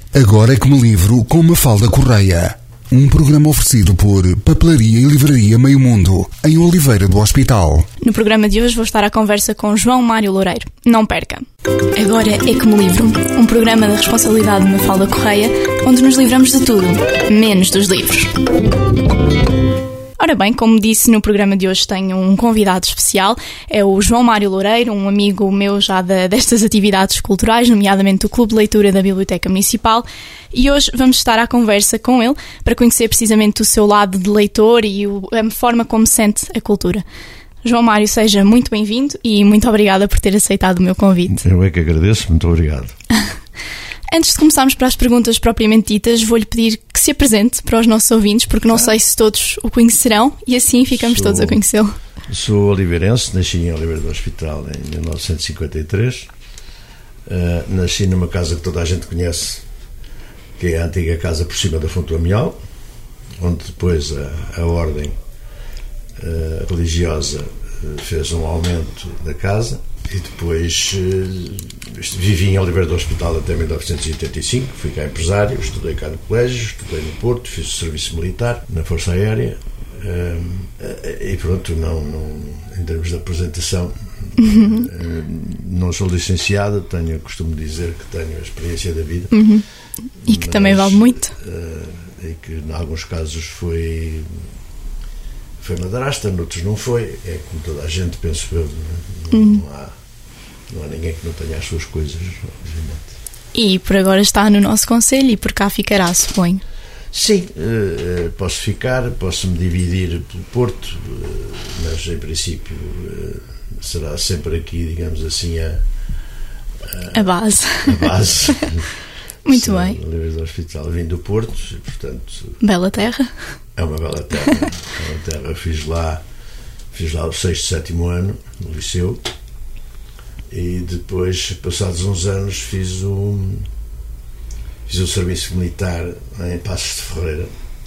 Agora é que me livro com Mafalda Correia. Um programa oferecido por Papelaria e Livraria Meio Mundo, em Oliveira do Hospital. No programa de hoje vou estar à conversa com João Mário Loureiro. Não perca! Agora é que me livro. Um programa da responsabilidade de Mafalda Correia, onde nos livramos de tudo, menos dos livros. Ora bem, como disse, no programa de hoje tenho um convidado especial, é o João Mário Loureiro, um amigo meu já destas atividades culturais, nomeadamente do Clube de Leitura da Biblioteca Municipal, e hoje vamos estar à conversa com ele para conhecer precisamente o seu lado de leitor e a forma como sente a cultura. João Mário, seja muito bem-vindo e muito obrigada por ter aceitado o meu convite. Eu é que agradeço, muito obrigado. Antes de começarmos para as perguntas propriamente ditas, vou-lhe pedir que se apresente para os nossos ouvintes, porque não sei se todos o conhecerão, e assim ficamos todos a conhecê-lo. Sou oliveirense, nasci em Oliveira do Hospital em 1953. Nasci numa casa que toda a gente conhece, que é a antiga casa por cima da Fonte do Amial, onde depois a ordem religiosa fez um aumento da casa. E depois vivi em Oliveira do Hospital até 1985, fui cá empresário, estudei cá no colégio, estudei no Porto, fiz o serviço militar na Força Aérea e pronto, não, em termos de apresentação, não sou licenciado, costumo dizer que tenho a experiência da vida. E que também vale muito. E que em alguns casos foi madrasta, noutros não foi, é como toda a gente, penso eu, não há ninguém que não tenha as suas coisas, obviamente. E por agora está no nosso conselho e por cá ficará, suponho. Sim, posso ficar, posso-me dividir pelo Porto, mas em princípio será sempre aqui, digamos assim, a base. Muito bem. Oliveira do Hospital, vim do Porto, e, portanto... Bela terra. É uma bela terra. Fiz lá o 6º, 7º ano no liceu, e depois, passados uns anos, fiz o serviço militar em Passos de Ferreira.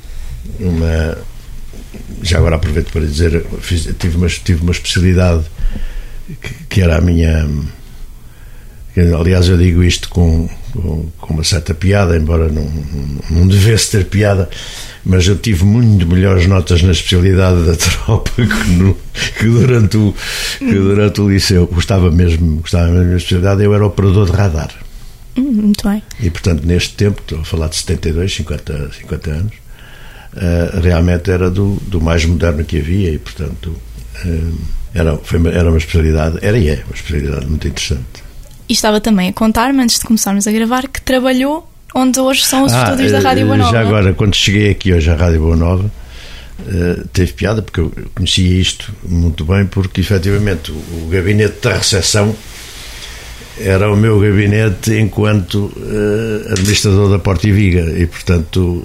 Já agora aproveito para dizer, tive uma especialidade que era a minha... Aliás, eu digo isto com uma certa piada, embora não devesse ter piada, mas eu tive muito melhores notas na especialidade da tropa que durante o liceu. Gostava mesmo da especialidade. Eu era operador de radar. Muito bem. E portanto, neste tempo, estou a falar de 72, 50 anos, realmente era do mais moderno que havia, e portanto era uma especialidade, uma especialidade muito interessante. E estava também a contar-me, antes de começarmos a gravar, que trabalhou onde hoje são os estúdios da Rádio Boa Nova. Já agora, quando cheguei aqui hoje à Rádio Boa Nova, teve piada, porque eu conhecia isto muito bem, porque efetivamente o gabinete da recepção era o meu gabinete enquanto administrador da Porta e Viga, e portanto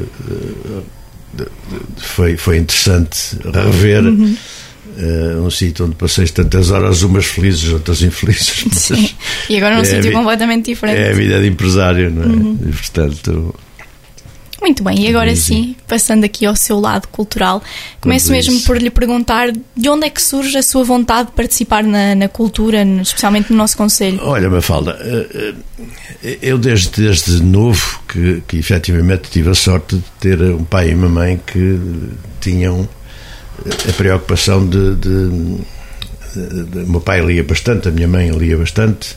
foi interessante rever um sítio onde passei tantas horas, umas felizes, outras infelizes. Sim. E agora num sítio completamente diferente. É a vida de empresário, não é? E portanto... Muito bem, e agora sim, passando aqui ao seu lado cultural, começo mesmo por lhe perguntar de onde é que surge a sua vontade de participar na cultura, especialmente no nosso concelho. Olha, Mafalda, eu desde novo que efetivamente tive a sorte de ter um pai e uma mãe que tinham a preocupação de o meu pai lia bastante, a minha mãe lia bastante.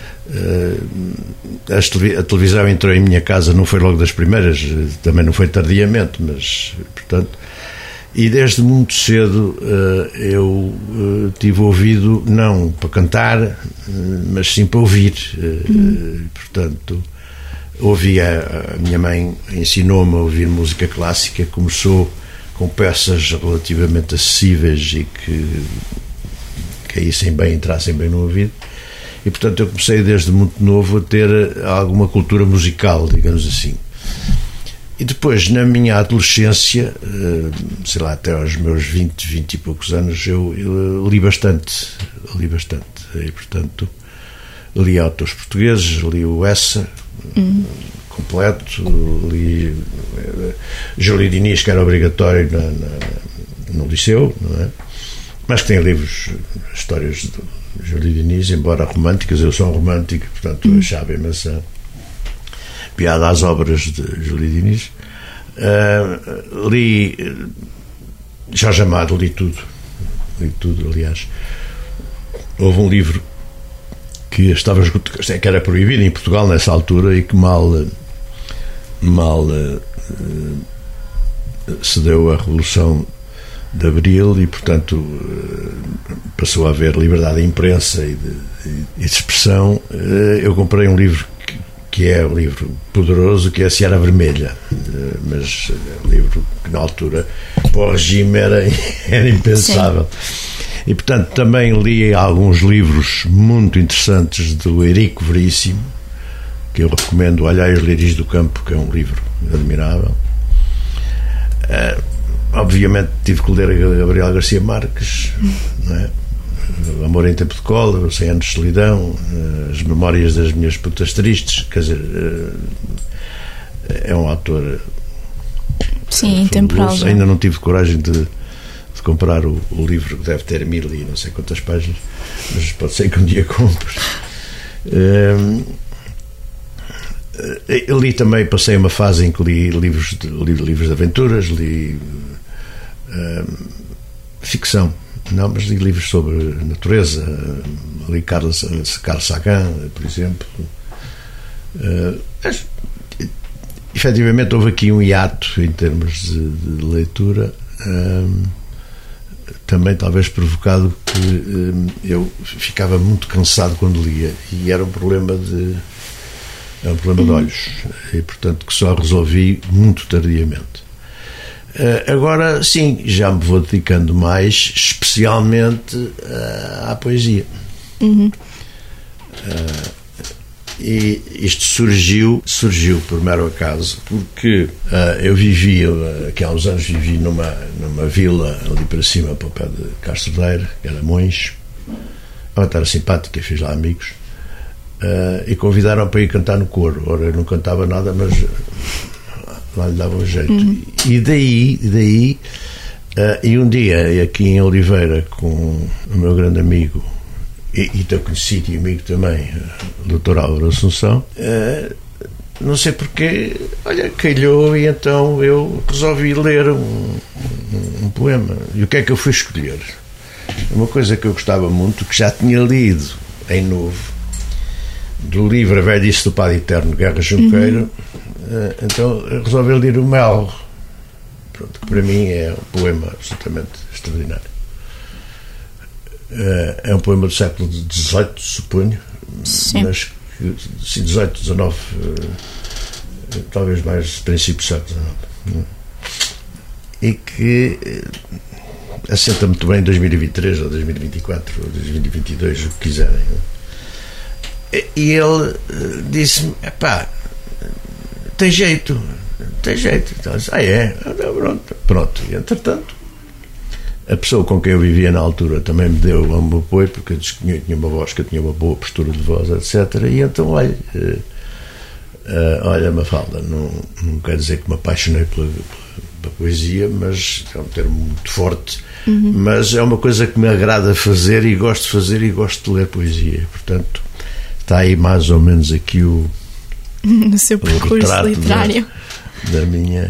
A televisão entrou em minha casa, não foi logo das primeiras, também não foi tardiamente, mas portanto, e desde muito cedo eu tive ouvido, não para cantar, mas sim para ouvir. Portanto, a minha mãe ensinou-me a ouvir música clássica, começou com peças relativamente acessíveis e que caíssem bem, entrassem bem no ouvido, e portanto eu comecei desde muito novo a ter alguma cultura musical, digamos assim. E depois, na minha adolescência, sei lá, até aos meus 20 e poucos anos, eu li bastante, e portanto li autores portugueses, li o Essa completo, li Júlio Diniz, que era obrigatório no liceu, não é? Mas que tem livros, histórias de Júlio Diniz, embora românticas. Eu sou um romântico, portanto achava imensa copiado às obras de Júlio Diniz. Li Jorge Amado, li tudo, aliás. Houve um livro que que era proibido em Portugal nessa altura e que mal se deu a Revolução de Abril e, portanto, passou a haver liberdade de imprensa e de expressão. Eu comprei um livro que é um livro poderoso, que é a Seara Vermelha, mas é um livro que na altura para o regime era impensável. Sim. E, portanto, também li alguns livros muito interessantes do Eirico Veríssimo, que eu recomendo, Olhai os Lírios do Campo, que é um livro admirável. Obviamente tive que ler a Gabriel Garcia Marques, não é? O Amor em Tempo de Cólera, 100 Anos de Solidão, As Memórias das Minhas Putas Tristes. Quer dizer, é um autor, sim, intemporal. Ainda não tive coragem de comprar o livro, que deve ter 1000 e não sei quantas páginas, mas pode ser que um dia compre. Eu li também, passei uma fase em que li livros de aventuras, li ficção, não, mas li livros sobre natureza, li Carl Sagan, por exemplo. Mas, efetivamente houve aqui um hiato em termos de leitura, também talvez provocado que eu ficava muito cansado quando lia, e era um problema de olhos, e portanto que só resolvi muito tardiamente. Agora sim, já me vou dedicando mais especialmente à poesia. E isto surgiu por mero acaso, porque eu vivia, aqui há uns anos vivi numa vila ali para cima, para o pé de Castro Daire, que era Mões. Ela era simpática, fiz lá amigos, e convidaram para ir cantar no coro. Ora, eu não cantava nada, mas lá lhe dava um jeito. E daí e um dia aqui em Oliveira, com o meu grande amigo e teu conhecido e amigo também, o Dr. Álvaro Assunção, não sei porquê, olha, calhou, e então eu resolvi ler um poema. E o que é que eu fui escolher? Uma coisa que eu gostava muito, que já tinha lido em novo, do livro A Velhice do Padre Eterno, Guerra Junqueiro. Então resolvi ler o Mel, pronto, que para mim é um poema absolutamente extraordinário. É um poema do século XVIII, suponho. Sim. Mas sim, XVIII, XIX, talvez mais princípio do século XIX, e que assenta muito bem em 2023 ou 2024 ou 2022, o que quiserem. E ele disse-me: epá, tem jeito. Então, é? Pronto. E entretanto, a pessoa com quem eu vivia na altura também me deu um apoio, porque eu tinha uma voz, que eu tinha uma boa postura de voz, etc. E então, olha, Mafalda, não quer dizer que me apaixonei pela poesia, mas é um termo muito forte, mas é uma coisa que me agrada fazer, e gosto de fazer, e gosto de ler poesia. Portanto, está aí mais ou menos aqui o seu percurso literário da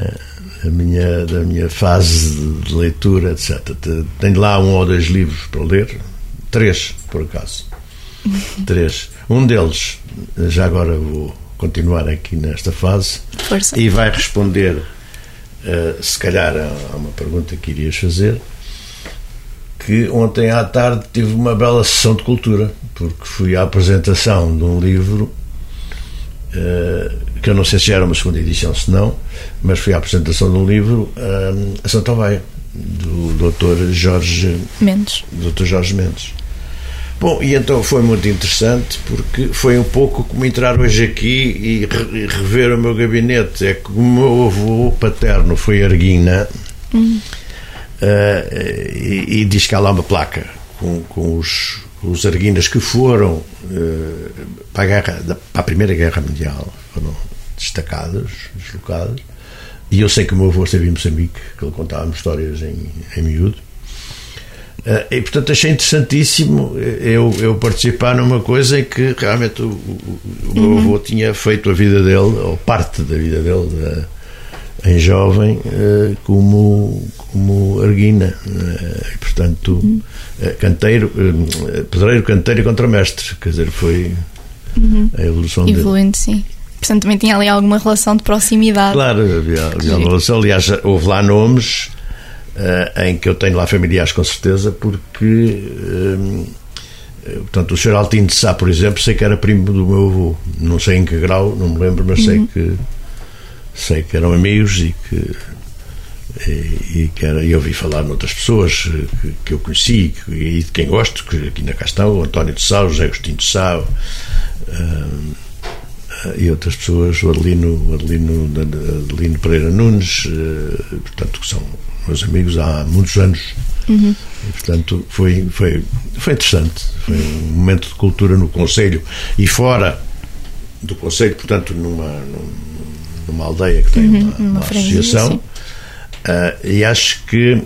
minha fase de leitura, etc. Tenho lá 1 ou 2 livros para ler, 3 por acaso. 3. Um deles, já agora vou continuar aqui nesta fase. Força. E vai responder se calhar a uma pergunta que irias fazer, que ontem à tarde tive uma bela sessão de cultura, porque fui à apresentação de um livro que eu não sei se era uma segunda edição, se não, mas fui à apresentação de um livro a Santa Oveia, do Dr. Jorge Mendes. Bom, e então foi muito interessante, porque foi um pouco como entrar hoje aqui e rever o meu gabinete. É que o meu avô paterno foi Arguina, e diz que há lá uma placa com os Arguinas que foram para a Primeira Guerra Mundial, foram destacados, deslocados. E eu sei que o meu avô esteve em Moçambique, que ele contava-me histórias em miúdo. E portanto achei interessantíssimo eu participar numa coisa em que realmente o meu avô tinha feito a vida dele, ou parte da vida dele, em jovem, como arguina, e portanto pedreiro, canteiro e contramestre, quer dizer, foi a evolução dele. Evoluindo, sim. Portanto também tinha ali alguma relação de proximidade. Claro, havia uma relação. Aliás, houve lá nomes em que eu tenho lá familiares, com certeza, porque portanto o Sr. Altino de Sá, por exemplo, sei que era primo do meu avô, não sei em que grau, não me lembro, mas sei que eram amigos e que eu ouvi falar noutras pessoas que eu conheci e de quem gosto, que aqui na Castão, o António de Sá, o José Agostinho de Sá, e outras pessoas, o Adelino Pereira Nunes, portanto, que são meus amigos há muitos anos. E, portanto, foi interessante. Foi um momento de cultura no concelho e fora do concelho, portanto, numa aldeia que tem uma associação. E acho que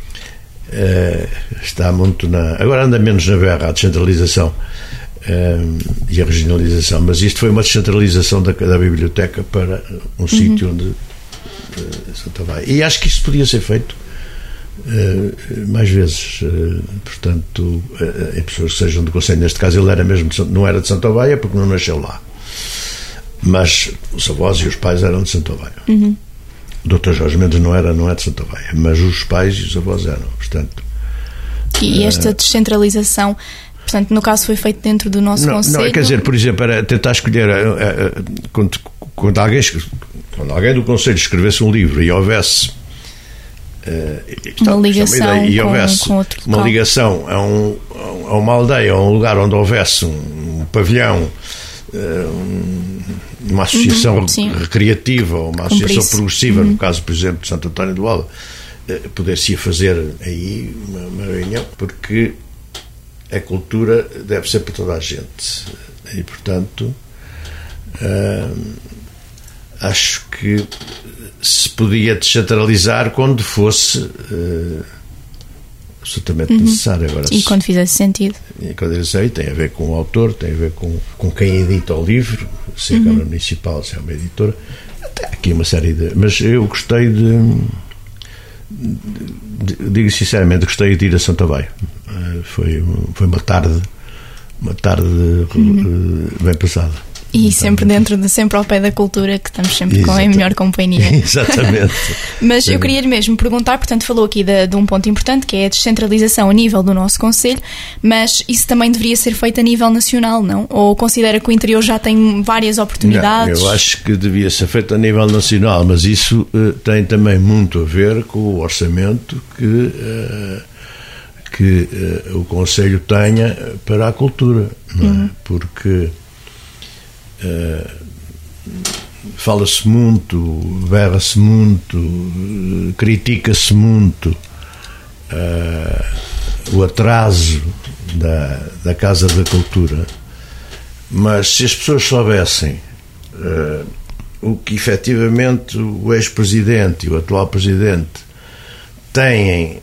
está muito agora anda menos na berra a descentralização e a regionalização, mas isto foi uma descentralização da biblioteca para um sítio onde Santa Vai. E acho que isso podia ser feito mais vezes, portanto, em pessoas que sejam do concelho. Neste caso ele era mesmo não era de Santa Vai, porque não nasceu lá, mas os avós e os pais eram de Santa Vai. O Dr. Jorge Mendes não é de Santa Vai, mas os pais e os avós eram, portanto. E esta descentralização, portanto, no caso foi feito dentro do nosso concelho? Não, quer dizer, por exemplo, era tentar escolher quando alguém do concelho escrevesse um livro e houvesse uma ligação e houvesse com outro uma ligação a uma aldeia, a um lugar onde houvesse um pavilhão, uma associação recreativa ou uma associação progressiva, no caso, por exemplo, de Santo António do Alba, poder-se fazer aí uma reunião, porque a cultura deve ser para toda a gente e, portanto, acho que se podia descentralizar quando fosse absolutamente necessário. Agora, e quando fizesse sentido. E quando eu sei, tem a ver com o autor, tem a ver com quem edita o livro, se é a Câmara Municipal, se é uma editora. Até aqui uma série de... Mas eu gostei digo sinceramente, gostei de ir a Santa Vai. Foi uma tarde bem passada. E sempre sempre ao pé da cultura, que estamos sempre com a melhor companhia. Exatamente. Mas eu queria-lhe mesmo perguntar, portanto falou aqui de um ponto importante, que é a descentralização a nível do nosso concelho, mas isso também deveria ser feito a nível nacional, não? Ou considera que o interior já tem várias oportunidades? Não, eu acho que devia ser feito a nível nacional, mas isso tem também muito a ver com o orçamento que o concelho tenha para a cultura, não é? Porque fala-se muito, berra-se muito, critica-se muito o atraso da Casa da Cultura, mas se as pessoas soubessem o que efetivamente o ex-presidente e o atual presidente têm,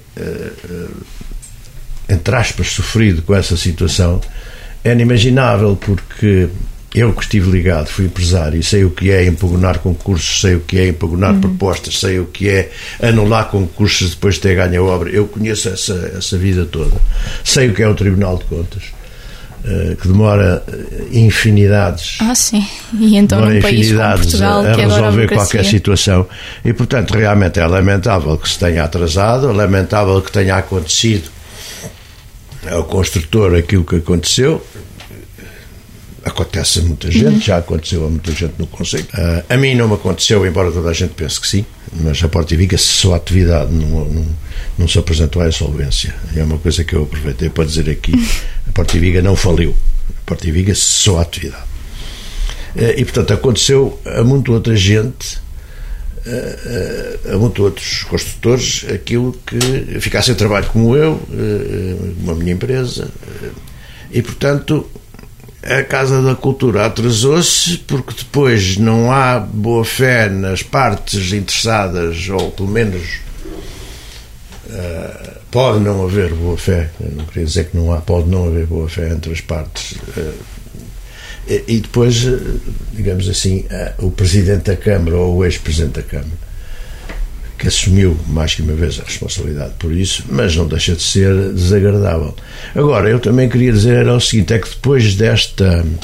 entre aspas, sofrido com essa situação, é inimaginável, porque eu que estive ligado, fui empresário, sei o que é impugnar concursos, sei o que é impugnar propostas, sei o que é anular concursos depois de ter ganho a obra. Eu conheço essa vida toda. Sei o que é o Tribunal de Contas, que demora infinidades. Sim. E então num país como Portugal, a que resolver qualquer situação. E, portanto, realmente é lamentável que se tenha atrasado, é lamentável que tenha acontecido ao construtor aquilo que aconteceu. Acontece a muita gente, já aconteceu a muita gente no concelho. A mim não me aconteceu, embora toda a gente pense que sim, mas a Portiviga cessou a atividade, não se apresentou à insolvência. É uma coisa que eu aproveitei para dizer aqui: a Portiviga não faliu, a Portiviga cessou a atividade. E, portanto, aconteceu a muita outra gente, a muitos outros construtores, aquilo que ficasse sem trabalho como eu, uma minha empresa, e, portanto, a Casa da Cultura atrasou-se porque depois não há boa fé nas partes interessadas, ou pelo menos pode não haver boa-fé, não queria dizer que não há, pode não haver boa-fé entre as partes. E depois, digamos assim, o Presidente da Câmara ou o ex-Presidente da Câmara, que assumiu mais que uma vez a responsabilidade por isso, mas não deixa de ser desagradável. Agora, eu também queria dizer era o seguinte, é que depois deste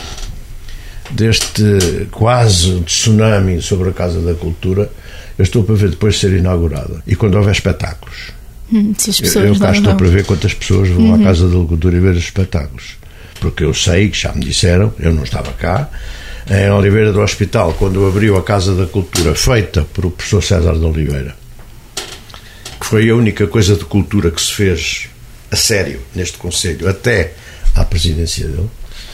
quase tsunami sobre a Casa da Cultura, eu estou para ver depois de ser inaugurada, e quando houver espetáculos. Se as pessoas Eu cá estou para ver quantas pessoas vão à Casa da Cultura e ver os espetáculos, porque eu sei, que já me disseram, eu não estava cá, em Oliveira do Hospital, quando abriu a Casa da Cultura, feita por o professor César de Oliveira, que foi a única coisa de cultura que se fez a sério neste concelho, até à presidência dele,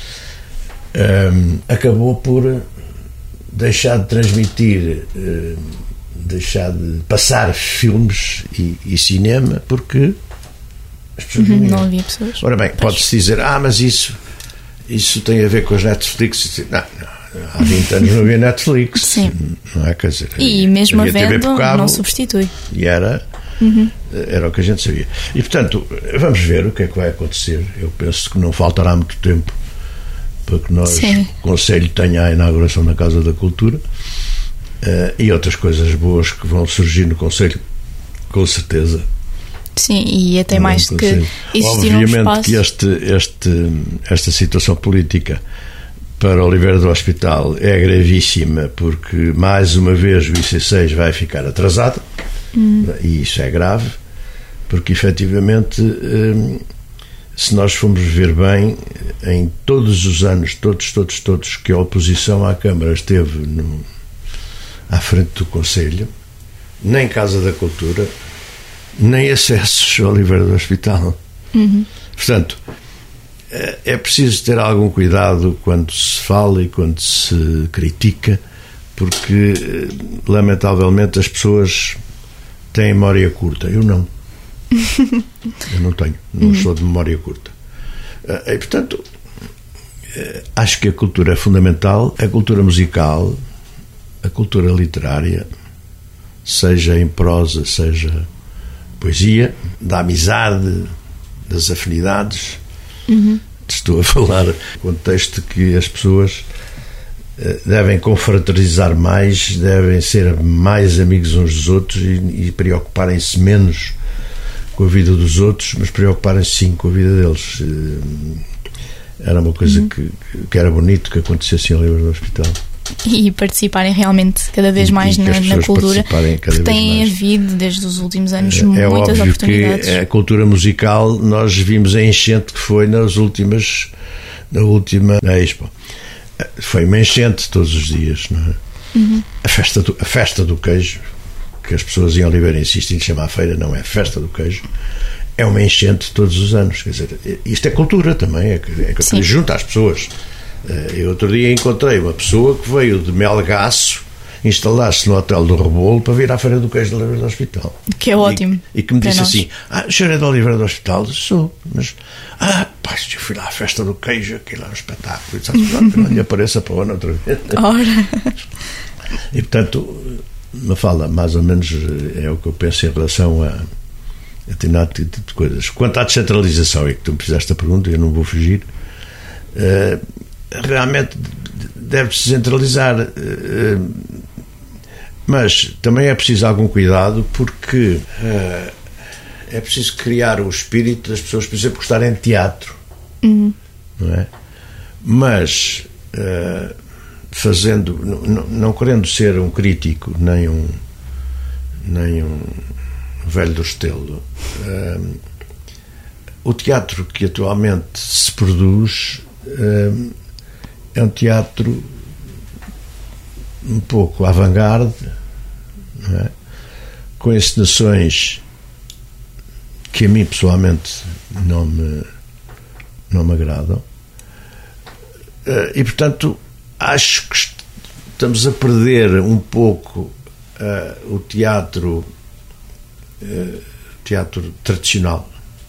acabou por deixar de transmitir, deixar de passar filmes e cinema, porque as pessoas não havia pessoas. Ora bem, pode-se dizer, mas isso tem a ver com as Netflix. Não, há 20 anos não havia Netflix. Sim. Não é? Quer dizer, e mesmo havendo, cabo, não substitui. E era o que a gente sabia. E portanto, vamos ver o que é que vai acontecer. Eu penso que não faltará muito tempo para que o Conselho tenha a inauguração da Casa da Cultura, e outras coisas boas que vão surgir no Conselho, com certeza. Sim, e até mais do que existir um espaço. Obviamente que esta situação política para Oliveira do Hospital é gravíssima, porque mais uma vez o IC6 vai ficar atrasado, e isso é grave, porque efetivamente, se nós formos ver bem, em todos os anos, todos que a oposição à Câmara esteve à frente do Conselho, nem Casa da Cultura, nem acessos ao Oliveira do Hospital. Portanto, é preciso ter algum cuidado quando se fala e quando se critica, porque lamentavelmente as pessoas têm memória curta. Eu não. Eu não tenho. Não sou de memória curta. E portanto, acho que a cultura é fundamental, a cultura musical, a cultura literária, seja em prosa, seja poesia, da amizade, das afinidades. Estou a falar no contexto de que as pessoas devem confraternizar mais, devem ser mais amigos uns dos outros e preocuparem-se menos com a vida dos outros, mas preocuparem-se sim com a vida deles. Era uma coisa que era bonito que acontecesse em Oliveira do Hospital. E participarem realmente cada vez mais na cultura, que tem havido desde os últimos anos muitas oportunidades. Que a cultura musical nós vimos a enchente que foi na última Expo. Foi uma enchente todos os dias, não é? A festa do queijo, que as pessoas em Oliveira insistem em chamar a feira, não é a festa do queijo, é uma enchente todos os anos. Quer dizer, isto é cultura também, é que junta as pessoas. Eu outro dia encontrei uma pessoa que veio de Melgaço instalar-se no Hotel do Rebolo para vir à Feira do Queijo de Oliveira do Hospital. Que é ótimo. E que me disse assim, o senhor é de Oliveira do Hospital? Sou, mas eu fui lá à festa do queijo, aquilo é um espetáculo, que não lhe apareça para o ano outra vez. Ora. E portanto, me fala, mais ou menos é o que eu penso em relação a determinado tipo de coisas. Quanto à descentralização, é que tu me fizeste a pergunta, eu não vou fugir. Realmente deve-se centralizar, mas também é preciso algum cuidado, porque é preciso criar o espírito das pessoas, por exemplo, gostarem de teatro, não é? Mas fazendo, não querendo ser um crítico nem um velho do Restelo, o teatro que atualmente se produz é um teatro um pouco avant-garde, não é? Com encenações que a mim pessoalmente não me agradam, e portanto acho que estamos a perder um pouco o teatro tradicional.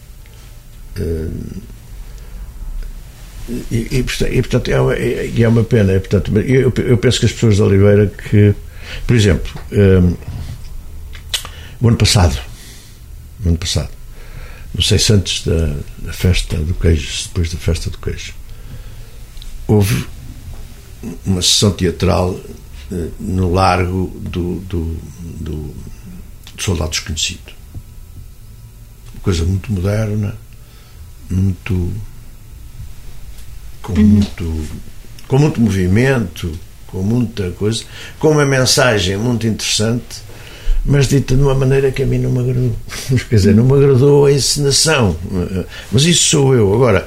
E portanto é uma pena. Portanto, eu penso que as pessoas de Oliveira, que, por exemplo, o ano passado não sei se antes da festa do queijo, depois da festa do queijo, houve uma sessão teatral no largo do Soldado Desconhecido. Uma coisa muito moderna, com muito movimento, com muita coisa, com uma mensagem muito interessante, mas dita de uma maneira que a mim não me agradou. Quer dizer, não me agradou a encenação. Mas isso sou eu. Agora,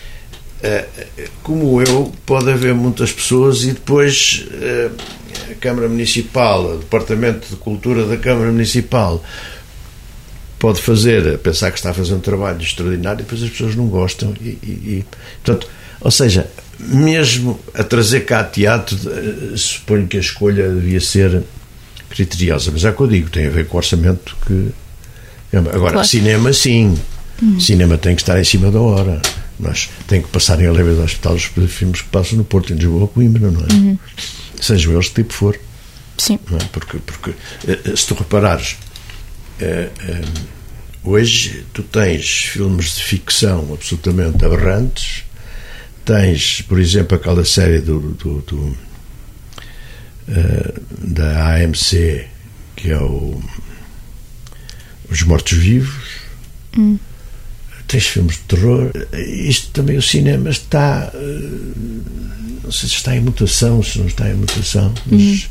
como eu, pode haver muitas pessoas e depois a Câmara Municipal, o Departamento de Cultura da Câmara Municipal pode pensar que está a fazer um trabalho extraordinário e depois as pessoas não gostam portanto, ou seja, mesmo a trazer cá teatro, suponho que a escolha devia ser criteriosa, mas é o que eu digo, tem a ver com o orçamento que... Agora, claro. Cinema, sim. Cinema tem que estar em cima da hora, mas tem que passar em Além do Hospital os filmes que passam no Porto, em Lisboa ou Coimbra, não é? Sejam eles de tipo for. Sim. Não é? Porque se tu reparares, hoje tu tens filmes de ficção absolutamente aberrantes. Tens, por exemplo, aquela série da AMC, que é Os Mortos-Vivos. Tens filmes de terror. Isto também, o cinema está, não sei se está em mutação, se não está em mutação, mas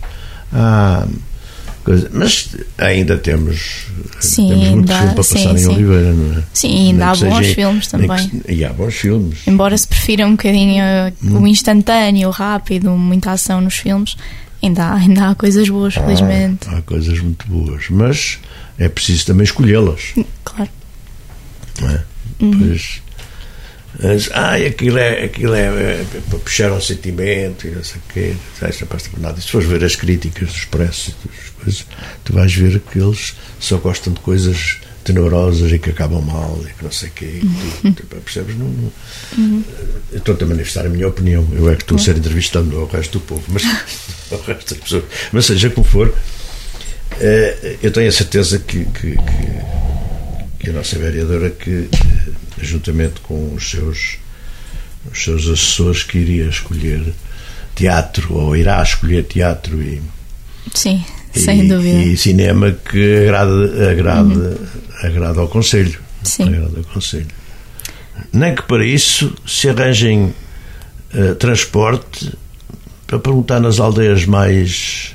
mas ainda temos muito filme para passar em Oliveira, não é? Sim, ainda há bons filmes também. E há bons filmes. Embora se prefira um bocadinho o instantâneo, o rápido, muita ação nos filmes, ainda há coisas boas, felizmente. Há coisas muito boas, mas é preciso também escolhê-las. Claro. Não é? Pois, aquilo é para puxar um sentimento e não sei o quê, não basta por nada. E se fores ver as críticas dos Expresso, tu vais ver que eles só gostam de coisas tenebrosas e que acabam mal e que não sei o quê. Percebes? Eu estou a manifestar a minha opinião. Eu é que estou a ser entrevistado ao resto do povo, mas ao resto das pessoas. Mas seja como for, eu tenho a certeza que a nossa vereadora, que juntamente com os seus assessores, que iria escolher teatro, ou irá escolher teatro sim, sem dúvida, e cinema, que agrada ao Conselho. Sim. Agrada ao Conselho. Nem que para isso se arranjem transporte para perguntar nas aldeias mais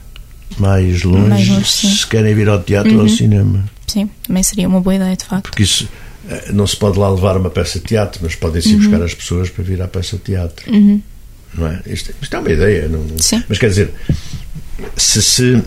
longe se querem vir ao teatro ou ao cinema. Sim, também seria uma boa ideia, de facto. Porque isso, não se pode lá levar uma peça de teatro, mas podem-se buscar as pessoas para vir à peça de teatro. Não é? Isto é uma ideia. Sim. Mas quer dizer, se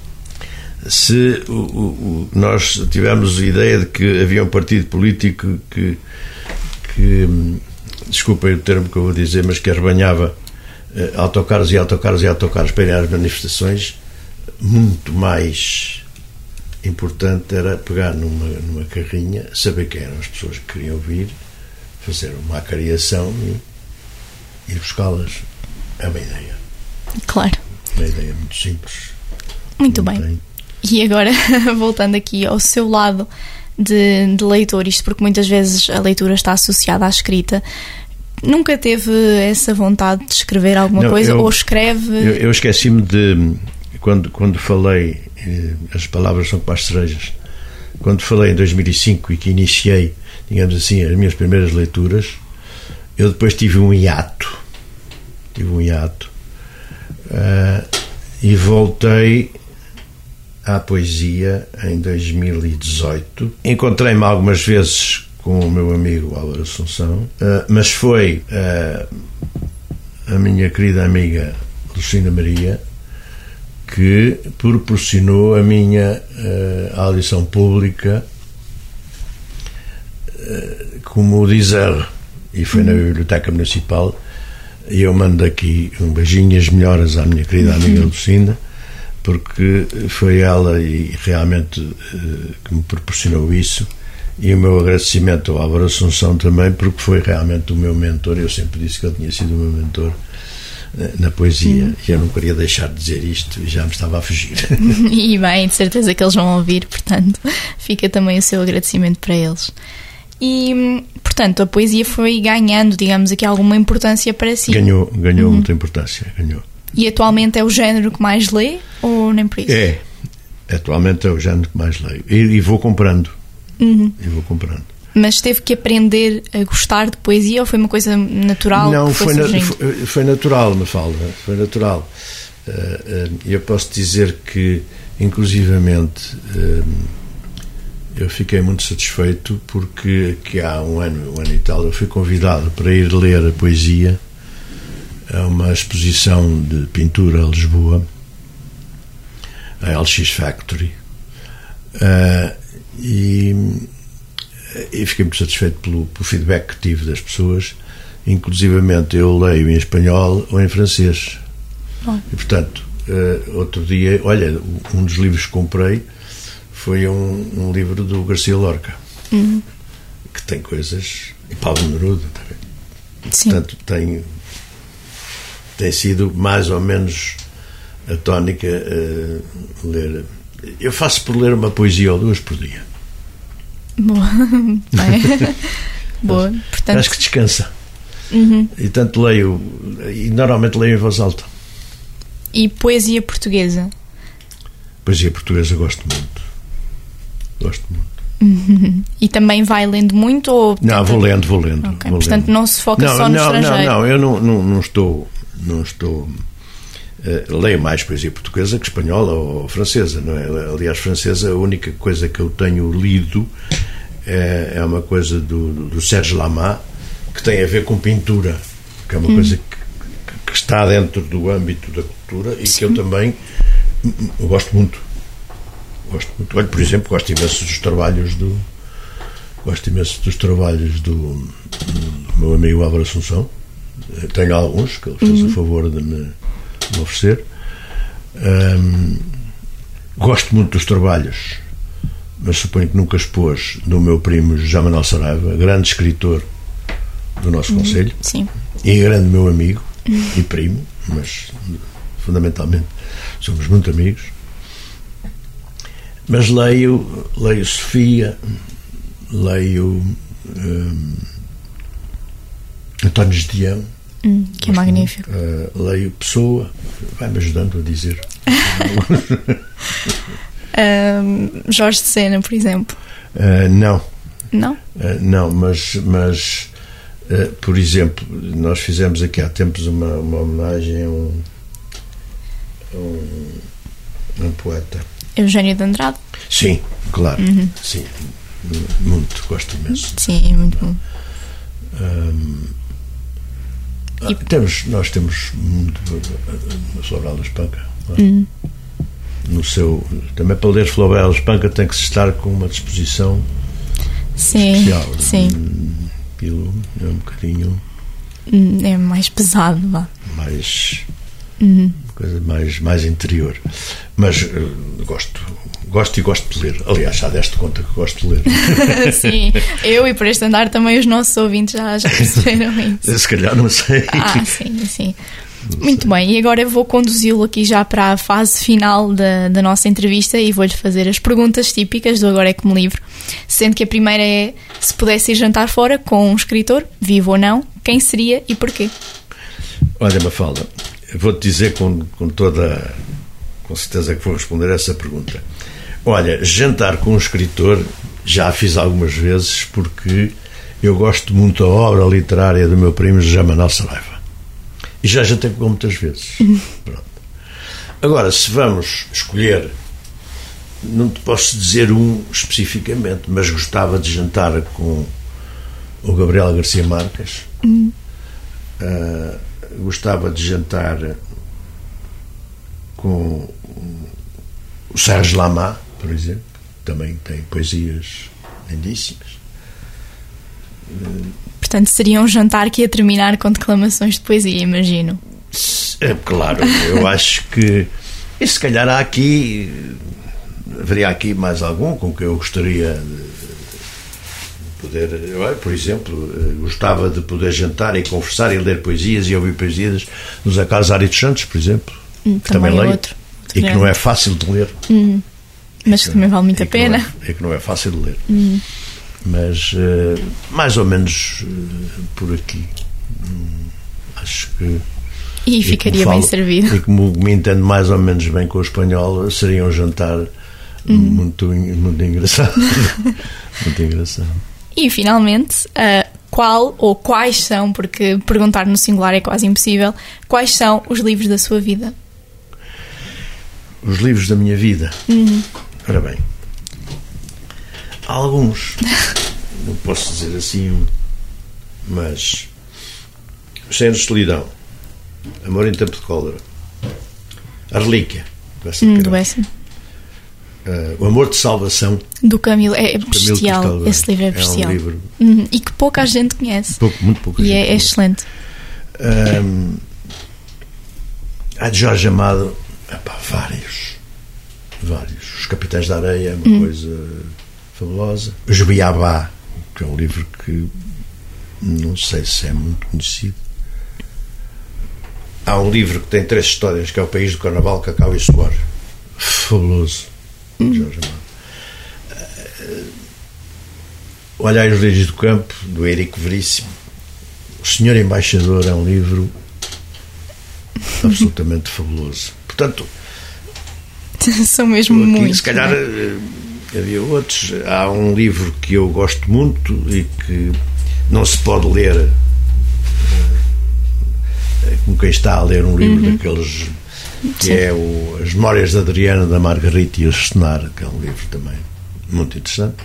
nós tivemos a ideia de que havia um partido político que desculpem o termo que eu vou dizer, mas que arrebanhava autocarros para ir às manifestações, muito mais importante era pegar numa carrinha, saber quem eram as pessoas que queriam vir, fazer uma acariação e ir buscá-las. É uma ideia. Claro. Uma ideia muito simples. Muito bem. E agora, voltando aqui ao seu lado de leitor, isto porque muitas vezes a leitura está associada à escrita, nunca teve essa vontade de escrever alguma coisa? Ou escreve? Eu esqueci-me de... Quando falei, as palavras são como as cerejas, quando falei em 2005 e que iniciei, digamos assim, as minhas primeiras leituras, eu depois tive um hiato e voltei à poesia em 2018. Encontrei-me algumas vezes com o meu amigo Álvaro Assunção, mas foi a minha querida amiga Lucinda Maria que proporcionou a minha audição pública como diz ela, e foi na Biblioteca Municipal. E eu mando aqui um beijinho e as melhoras à minha querida amiga Lucinda, porque foi ela e realmente que me proporcionou isso, e o meu agradecimento ao Álvaro Assunção também, porque foi realmente o meu mentor. Eu sempre disse que ele tinha sido o meu mentor na poesia. E eu não queria deixar de dizer isto e já me estava a fugir. E bem, de certeza que eles vão ouvir, portanto, fica também o seu agradecimento para eles. E, portanto, a poesia foi ganhando, digamos, aqui alguma importância para si. Ganhou muita importância, ganhou. E atualmente é o género que mais lê ou nem por isso? Atualmente é o género que mais leio. E vou comprando. E vou comprando. Mas teve que aprender a gostar de poesia ou foi uma coisa natural? Não, que foi natural, Mafalda. Foi natural. Eu posso dizer que, inclusivamente, eu fiquei muito satisfeito porque que há um ano e tal, eu fui convidado para ir ler a poesia a uma exposição de pintura a Lisboa, a LX Factory, e fiquei muito satisfeito pelo feedback que tive das pessoas. Inclusivamente eu leio em espanhol ou em francês. E portanto, outro dia, olha, um dos livros que comprei foi um livro do Garcia Lorca, que tem coisas, e Pablo Neruda também. Sim. Portanto, tem sido mais ou menos a tónica ler. Eu faço por ler uma poesia ou duas por dia. Boa. Boa. Portanto... Acho que descansa. E tanto leio, e normalmente leio em voz alta. E poesia portuguesa? Poesia portuguesa gosto muito. E também vai lendo muito? Ou tenta... Não, vou lendo. Okay. Portanto, não se foca só no estrangeiro? Não, eu não estou leio mais poesia portuguesa que espanhola ou francesa, não é? Aliás, francesa, a única coisa que eu tenho lido é uma coisa do Serge Lama, que tem a ver com pintura, que é uma coisa que está dentro do âmbito da cultura e que eu também gosto muito. Olha, por exemplo, gosto imenso dos trabalhos do meu amigo Álvaro Assunção. Tenho alguns que ele fez o favor de me oferecer. Gosto muito dos trabalhos, mas suponho que nunca expôs, do meu primo José Manuel Saraiva, grande escritor do nosso concelho. Sim. E grande meu amigo e primo, mas fundamentalmente somos muito amigos. Mas leio Sofia, leio António Gedeão, que é magnífico. Leio Pessoa, vai-me ajudando a dizer. Jorge de Sena, por exemplo. Não. Não? Não, mas por exemplo, nós fizemos aqui há tempos uma homenagem a um poeta. Eugênio de Andrade? Sim, claro. Sim, muito, gosto imenso. Sim, é muito bom. Nós temos muito Floral da Espanca. No seu, também para ler Floral da Espanca tem que se estar com uma disposição especial. Sim. Aquilo é um bocadinho é mais pesado, vá. Mais coisa mais interior. Mas gosto de ler. Aliás, já deste conta que gosto de ler. Sim, eu e por este andar também os nossos ouvintes já perceberam isso. Se calhar, não sei. Sim. Muito bem, e agora eu vou conduzi-lo aqui já para a fase final da nossa entrevista e vou-lhe fazer as perguntas típicas do Agora é que me livro, sendo que a primeira é: se pudesse ir jantar fora com um escritor, vivo ou não, quem seria e porquê? Olha, Mafalda, vou-te dizer com certeza que vou responder a essa pergunta. Olha, jantar com um escritor já fiz algumas vezes, porque eu gosto muito da obra literária do meu primo José Manuel Saraiva. E já jantei com muitas vezes. Pronto. Agora, se vamos escolher, não te posso dizer um especificamente, mas gostava de jantar com o Gabriel Garcia Marques. Gostava de jantar com o Serge Lama, por exemplo, que também tem poesias lindíssimas. Portanto, seria um jantar que ia terminar com declamações de poesia, imagino. Claro, eu acho que... E se calhar haveria aqui mais algum com que eu gostaria de poder, por exemplo, gostava de poder jantar e conversar e ler poesias e ouvir poesias dos Acasário dos Santos, por exemplo, que também leio, outro e que não é fácil de ler. Mas que também vale muito a pena. É que não é fácil de ler. Mas mais ou menos por aqui. Acho que. E ficaria bem servido. E como me entendo mais ou menos bem com o espanhol, seria um jantar muito engraçado. Muito engraçado. E finalmente, qual ou quais são, porque perguntar no singular é quase impossível, quais são os livros da sua vida? Os livros da minha vida? Ora bem, há alguns, não posso dizer assim, mas Os 100 anos de solidão, Amor em tempo de cólera, A relíquia do Bessa, O amor de salvação do Camilo, é bestial, esse livro é bestial, um livro e que pouca gente conhece, muito pouca gente é excelente. Há de Jorge Amado, vários. Os Capitães da Areia é uma coisa fabulosa. O Jubiabá, que é um livro que não sei se é muito conhecido. Há um livro que tem 3 histórias, que é O País do Carnaval, Cacau e Suor, fabuloso, Jorge Amado. Olhai os Lírios do Campo, do Eirico Veríssimo. O Senhor Embaixador é um livro absolutamente fabuloso. Portanto, são mesmo aqui, muitos. Se calhar havia outros. Há um livro que eu gosto muito e que não se pode ler como quem está a ler um livro daqueles que é As Memórias de Adriana, da Margarita e o Cenar, que é um livro também muito interessante.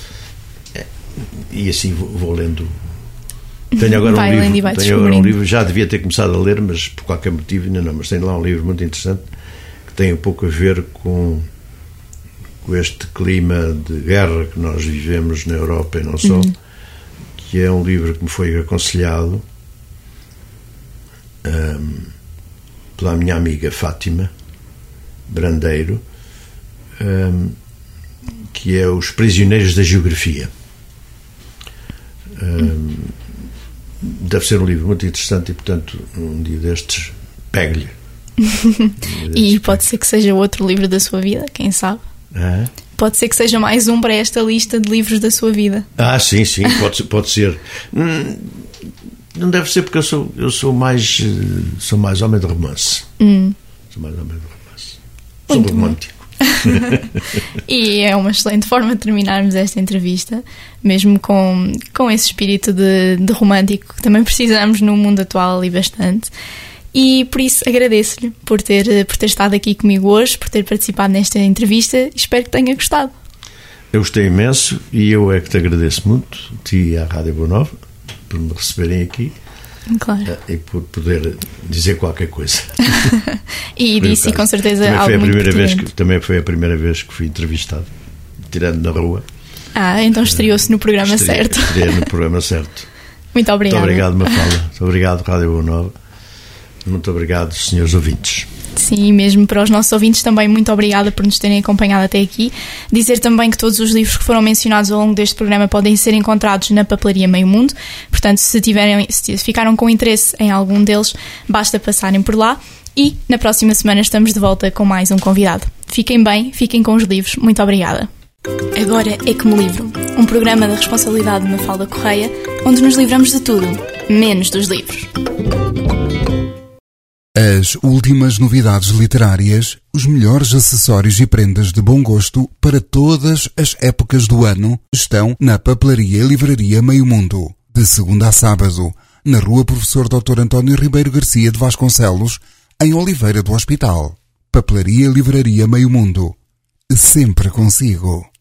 E assim vou lendo. Tenho agora um livro, já devia ter começado a ler, mas por qualquer motivo ainda não, mas tenho lá um livro muito interessante que tem um pouco a ver com este clima de guerra que nós vivemos na Europa e não só, que é um livro que me foi aconselhado pela minha amiga Fátima Brandeiro, que é Os Prisioneiros da Geografia. Deve ser um livro muito interessante e, portanto, um dia destes pegue-lhe. E pode ser que seja outro livro da sua vida, quem sabe? Pode ser que seja mais um para esta lista de livros da sua vida. Sim, pode ser. Não deve ser, porque eu sou mais homem de romance. Sou mais homem de romance. Sou romântico. E é uma excelente forma de terminarmos esta entrevista, mesmo com esse espírito de romântico que também precisamos no mundo atual ali bastante. E por isso agradeço-lhe por ter estado aqui comigo hoje, por ter participado nesta entrevista. Espero que tenha gostado. Eu gostei imenso e eu é que te agradeço muito, ti e à Rádio Boa Nova, por me receberem aqui. Claro. E por poder dizer qualquer coisa. E disse com certeza também algo muito pertinente. Também foi a primeira vez que fui entrevistado, tirando na rua. Então estreou-se no programa certo. Estreei no programa certo. Muito obrigado. Muito obrigado, Mafalda. Muito obrigado, Rádio Boa Nova. Muito obrigado, senhores ouvintes. Sim, mesmo para os nossos ouvintes também, muito obrigada por nos terem acompanhado até aqui. Dizer também que todos os livros que foram mencionados ao longo deste programa podem ser encontrados na Papelaria Meio Mundo. Portanto, se ficaram com interesse em algum deles, basta passarem por lá. E na próxima semana estamos de volta com mais um convidado. Fiquem bem, fiquem com os livros. Muito obrigada. Agora é que me livro. Um programa da responsabilidade de Mafalda Correia, onde nos livramos de tudo, menos dos livros. As últimas novidades literárias, os melhores acessórios e prendas de bom gosto para todas as épocas do ano estão na Papelaria e Livraria Meio Mundo, de segunda a sábado, na Rua Professor Dr. António Ribeiro Garcia de Vasconcelos, em Oliveira do Hospital. Papelaria e Livraria Meio Mundo. Sempre consigo.